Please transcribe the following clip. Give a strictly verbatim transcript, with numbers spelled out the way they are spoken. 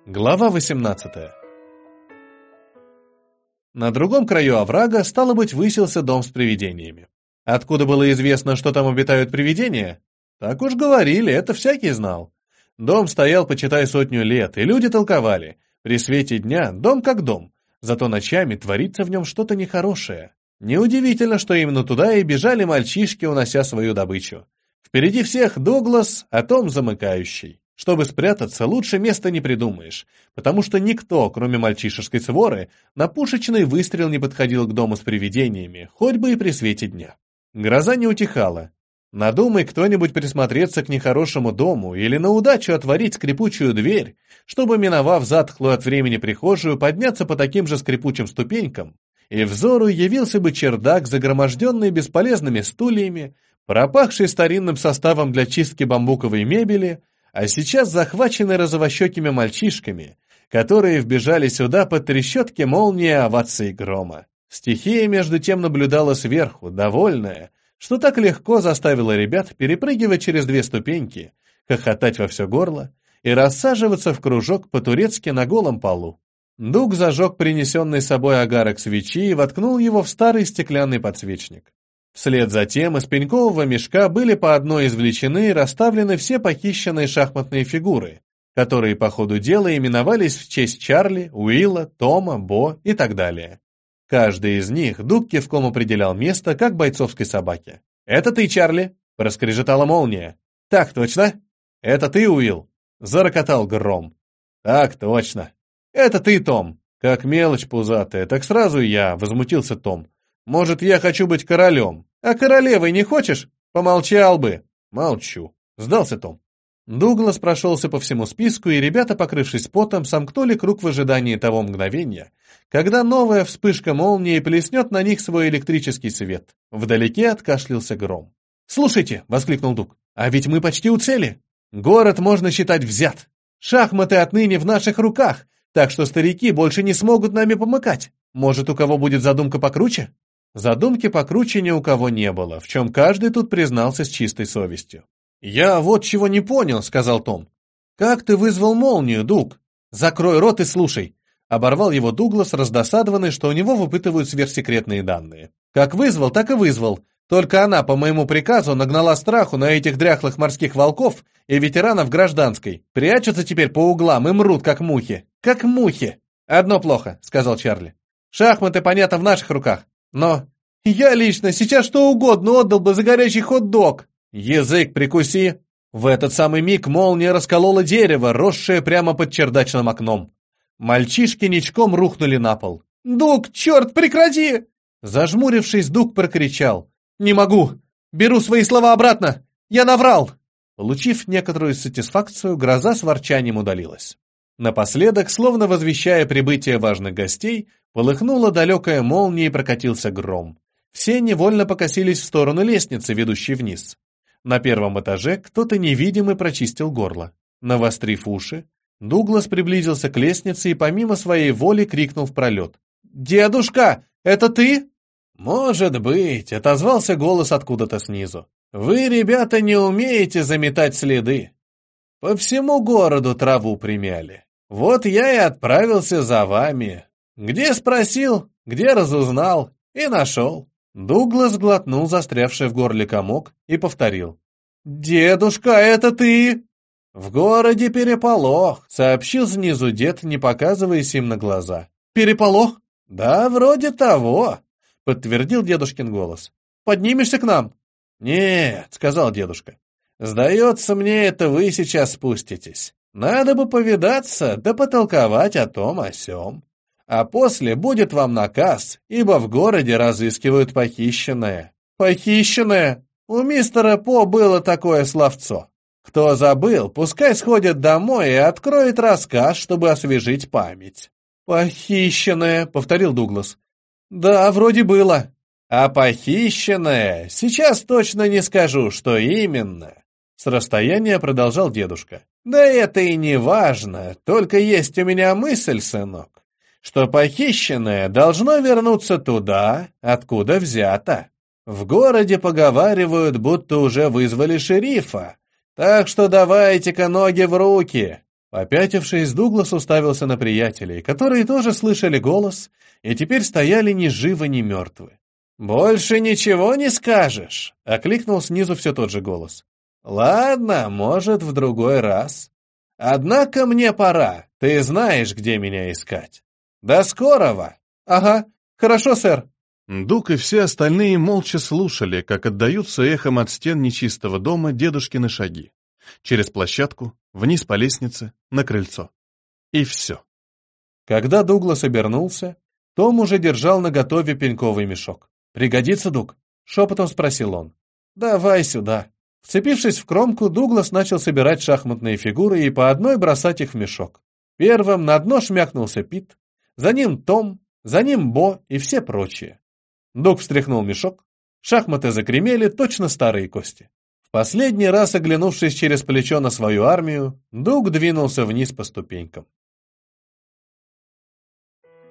Глава восемнадцатая. На другом краю оврага, стало быть, высился дом с привидениями. Откуда было известно, что там обитают привидения? Так уж говорили, это всякий знал. Дом стоял, почитай, сотню лет, и люди толковали. При свете дня дом как дом, зато ночами творится в нем что-то нехорошее. Неудивительно, что именно туда и бежали мальчишки, унося свою добычу. Впереди всех Дуглас, а Том замыкающий. Чтобы спрятаться, лучше места не придумаешь, потому что никто, кроме мальчишеской своры, на пушечный выстрел не подходил к дому с привидениями, хоть бы и при свете дня. Гроза не утихала. Надумай кто-нибудь присмотреться к нехорошему дому или на удачу отворить скрипучую дверь, чтобы, миновав затхлую от времени прихожую, подняться по таким же скрипучим ступенькам, и взору явился бы чердак, загроможденный бесполезными стульями, пропахший старинным составом для чистки бамбуковой мебели, а сейчас захвачены розовощекими мальчишками, которые вбежали сюда под трещотки молнии овации грома. Стихия между тем наблюдала сверху, довольная, что так легко заставила ребят перепрыгивать через две ступеньки, хохотать во все горло и рассаживаться в кружок по-турецки на голом полу. Дуг зажег принесенный с собой агарок свечи и воткнул его в старый стеклянный подсвечник. Вслед за тем из пенькового мешка были по одной извлечены и расставлены все похищенные шахматные фигуры, которые по ходу дела именовались в честь Чарли, Уилла, Тома, Бо и так далее. Каждый из них Дуг кивком определял место, как бойцовской собаке. «Это ты, Чарли!» — проскрежетала молния. «Так точно!» «Это ты, Уилл!» — зарокотал гром. «Так точно!» «Это ты, Том!» «Как мелочь пузатая, так сразу я!» — возмутился Том. «Может, я хочу быть королем? А королевой не хочешь? Помолчал бы». «Молчу», — сдался Том. Дуглас прошелся по всему списку, и ребята, покрывшись потом, сомкнули круг в ожидании того мгновения, когда новая вспышка молнии плеснет на них свой электрический свет. Вдалеке откашлялся гром. «Слушайте», — воскликнул Дуг, — «а ведь мы почти у цели. Город можно считать взят. Шахматы отныне в наших руках, так что старики больше не смогут нами помыкать. Может, у кого будет задумка покруче?» Задумки покруче ни у кого не было, в чем каждый тут признался с чистой совестью. «Я вот чего не понял», — сказал Том. «Как ты вызвал молнию, Дуг? Закрой рот и слушай», — оборвал его Дуглас, раздосадованный, что у него выпытывают сверхсекретные данные. «Как вызвал, так и вызвал. Только она, по моему приказу, нагнала страху на этих дряхлых морских волков и ветеранов гражданской. Прячутся теперь по углам и мрут, как мухи. Как мухи!» «Одно плохо», — сказал Чарли. «Шахматы, понятно, в наших руках. Но я лично сейчас что угодно отдал бы за горячий хот-дог». «Язык прикуси!» В этот самый миг молния расколола дерево, росшее прямо под чердачным окном. Мальчишки ничком рухнули на пол. «Дуг, черт, прекрати!» Зажмурившись, Дуг прокричал. «Не могу! Беру свои слова обратно! Я наврал!» Получив некоторую сатисфакцию, гроза с ворчанием удалилась. Напоследок, словно возвещая прибытие важных гостей, полыхнула далекая молния и прокатился гром. Все невольно покосились в сторону лестницы, ведущей вниз. На первом этаже кто-то невидимый прочистил горло. Навострив уши, Дуглас приблизился к лестнице и помимо своей воли крикнул в пролет. «Дедушка, это ты?» «Может быть», — отозвался голос откуда-то снизу. «Вы, ребята, не умеете заметать следы. По всему городу траву примяли. Вот я и отправился за вами. Где спросил, где разузнал и нашел». Дуглас глотнул застрявший в горле комок и повторил. «Дедушка, это ты?» «В городе переполох», — сообщил снизу дед, не показываясь им на глаза. «Переполох?» «Да, вроде того», — подтвердил дедушкин голос. «Поднимешься к нам?» «Нет», — сказал дедушка. «Сдается мне, это вы сейчас спуститесь. Надо бы повидаться, да потолковать о том, о сём. А после будет вам наказ, ибо в городе разыскивают похищенное». «Похищенное? У мистера По было такое словцо. Кто забыл, пускай сходит домой и откроет рассказ, чтобы освежить память». «Похищенное», — повторил Дуглас. «Да, вроде было». «А похищенное? Сейчас точно не скажу, что именно». С расстояния продолжал дедушка. «Да это и не важно, только есть у меня мысль, сынок, что похищенное должно вернуться туда, откуда взято. В городе поговаривают, будто уже вызвали шерифа, так что давайте-ка ноги в руки. Попятившись, Дуглас уставился на приятелей, которые тоже слышали голос и теперь стояли ни живы, ни мертвы. «Больше ничего не скажешь?» — окликнул снизу все тот же голос. «Ладно, может, в другой раз. Однако мне пора, ты знаешь, где меня искать. До скорого!» «Ага, хорошо, сэр». Дуг и все остальные молча слушали, как отдаются эхом от стен нечистого дома дедушкины шаги. Через площадку, вниз по лестнице, на крыльцо. И все. Когда Дуглас обернулся, Том уже держал наготове пеньковый мешок. «Пригодится, Дуг?» — шепотом спросил он. «Давай сюда». Вцепившись в кромку, Дуглас начал собирать шахматные фигуры и по одной бросать их в мешок. Первым на дно шмякнулся Пит, за ним Том, за ним Бо и все прочие. Дуг встряхнул мешок, шахматы загремели, точно старые кости. В последний раз оглянувшись через плечо на свою армию, Дуг двинулся вниз по ступенькам.